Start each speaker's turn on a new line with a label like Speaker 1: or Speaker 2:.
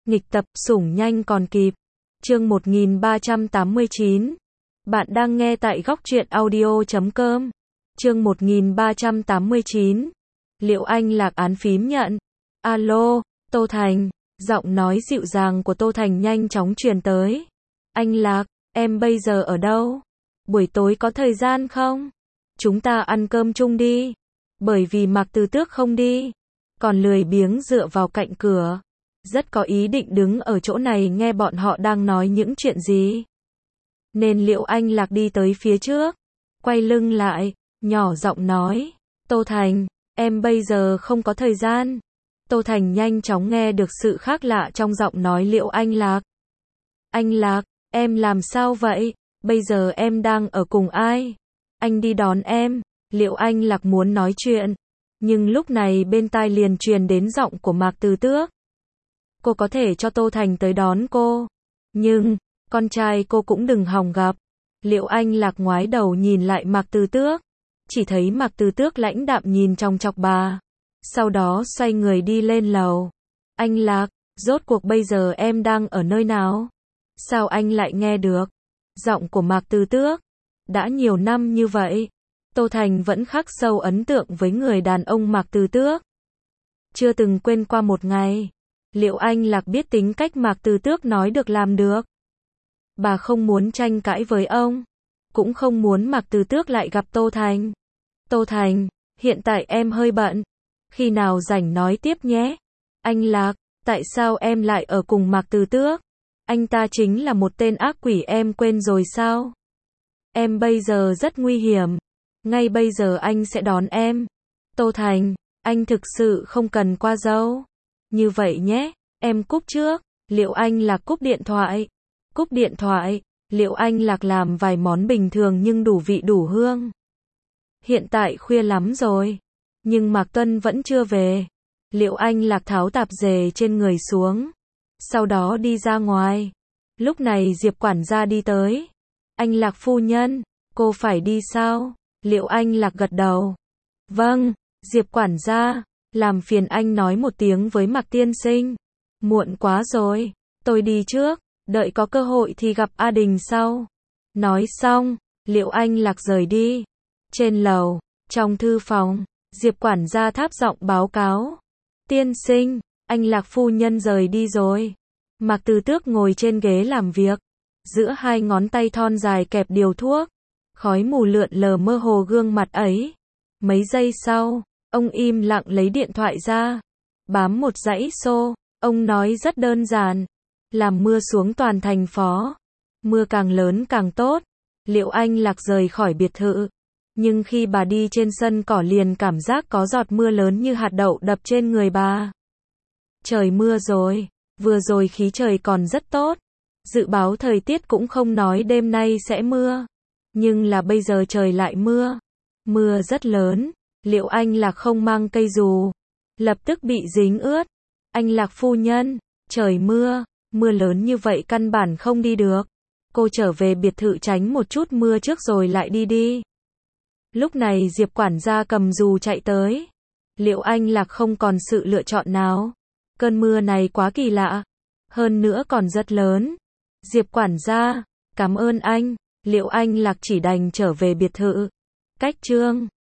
Speaker 1: Nghịch tập, sủng nhanh còn kịp. Chương 1389. Bạn đang nghe tại góc truyện audio.com. Chương 1389. Liệu anh Lạc án phím nhận? Alo, Tô Thành. Giọng nói dịu dàng của Tô Thành nhanh chóng truyền tới. Anh Lạc, em bây giờ ở đâu? Buổi tối có thời gian không? Chúng ta ăn cơm chung đi. Bởi vì Mạc Từ Tước không đi, còn lười biếng dựa vào cạnh cửa, rất có ý định đứng ở chỗ này nghe bọn họ đang nói những chuyện gì. Nên Liệu Anh Lạc đi tới phía trước, quay lưng lại, nhỏ giọng nói, Tô Thành, em bây giờ không có thời gian. Tô Thành nhanh chóng nghe được sự khác lạ trong giọng nói Liệu Anh Lạc. Anh Lạc, em làm sao vậy? Bây giờ em đang ở cùng ai? Anh đi đón em. Liệu Anh Lạc muốn nói chuyện, nhưng lúc này bên tai liền truyền đến giọng của Mạc Từ Tước. Cô có thể cho Tô Thành tới đón cô, nhưng con trai cô cũng đừng hòng gặp. Liệu Anh Lạc ngoái đầu nhìn lại Mạc Từ Tước, chỉ thấy Mạc Từ Tước lãnh đạm nhìn chòng chọc bà, sau đó xoay người đi lên lầu. Anh Lạc, rốt cuộc bây giờ em đang ở nơi nào? Sao anh lại nghe được giọng của Mạc Từ Tước? Đã nhiều năm như vậy, Tô Thành vẫn khắc sâu ấn tượng với người đàn ông Mạc Từ Tước. Chưa từng quên qua một ngày. Liệu Anh Lạc biết tính cách Mạc Từ Tước nói được làm được. Bà không muốn tranh cãi với ông, cũng không muốn Mạc Từ Tước lại gặp Tô Thành. Tô Thành, hiện tại em hơi bận, khi nào rảnh nói tiếp nhé. Anh Lạc, tại sao em lại ở cùng Mạc Từ Tước? Anh ta chính là một tên ác quỷ, em quên rồi sao? Em bây giờ rất nguy hiểm. Ngay bây giờ anh sẽ đón em. Tô Thành, anh thực sự không cần qua dâu. Như vậy nhé, em cúp trước. Liệu Anh Lạc cúp điện thoại. Cúp điện thoại, Liệu Anh Lạc làm vài món bình thường nhưng đủ vị đủ hương. Hiện tại khuya lắm rồi, nhưng Mạc Tuân vẫn chưa về. Liệu Anh Lạc tháo tạp dề trên người xuống, sau đó đi ra ngoài. Lúc này Diệp quản gia đi tới. Anh Lạc phu nhân, cô phải đi sao? Liệu Anh Lạc gật đầu. Vâng, Diệp quản gia, làm phiền anh nói một tiếng với Mạc tiên sinh. Muộn quá rồi, tôi đi trước, đợi có cơ hội thì gặp A Đình sau. Nói xong, Liệu Anh Lạc rời đi. Trên lầu, trong thư phòng, Diệp quản gia thấp giọng báo cáo. Tiên sinh, anh Lạc phu nhân rời đi rồi. Mạc Từ Tước ngồi trên ghế làm việc, giữa hai ngón tay thon dài kẹp điều thuốc. Khói mù lượn lờ mơ hồ gương mặt ấy. Mấy giây sau, ông im lặng lấy điện thoại ra, bám một dãy xô. Ông nói rất đơn giản, làm mưa xuống toàn thành phố. Mưa càng lớn càng tốt. Liệu Anh Lạc rời khỏi biệt thự, nhưng khi bà đi trên sân cỏ liền cảm giác có giọt mưa lớn như hạt đậu đập trên người bà. Trời mưa rồi, vừa rồi khí trời còn rất tốt. Dự báo thời tiết cũng không nói đêm nay sẽ mưa. Nhưng là bây giờ trời lại mưa. Mưa rất lớn. Liệu Anh Lạc không mang cây dù, lập tức bị dính ướt. Anh Lạc phu nhân, trời mưa, mưa lớn như vậy căn bản không đi được. Cô trở về biệt thự tránh một chút mưa trước rồi lại đi đi. Lúc này Diệp quản gia cầm dù chạy tới. Liệu Anh Lạc không còn sự lựa chọn nào. Cơn mưa này quá kỳ lạ, hơn nữa còn rất lớn. Diệp quản gia, cảm ơn anh. Liệu Anh Lạc chỉ đành trở về biệt thự. Cách chương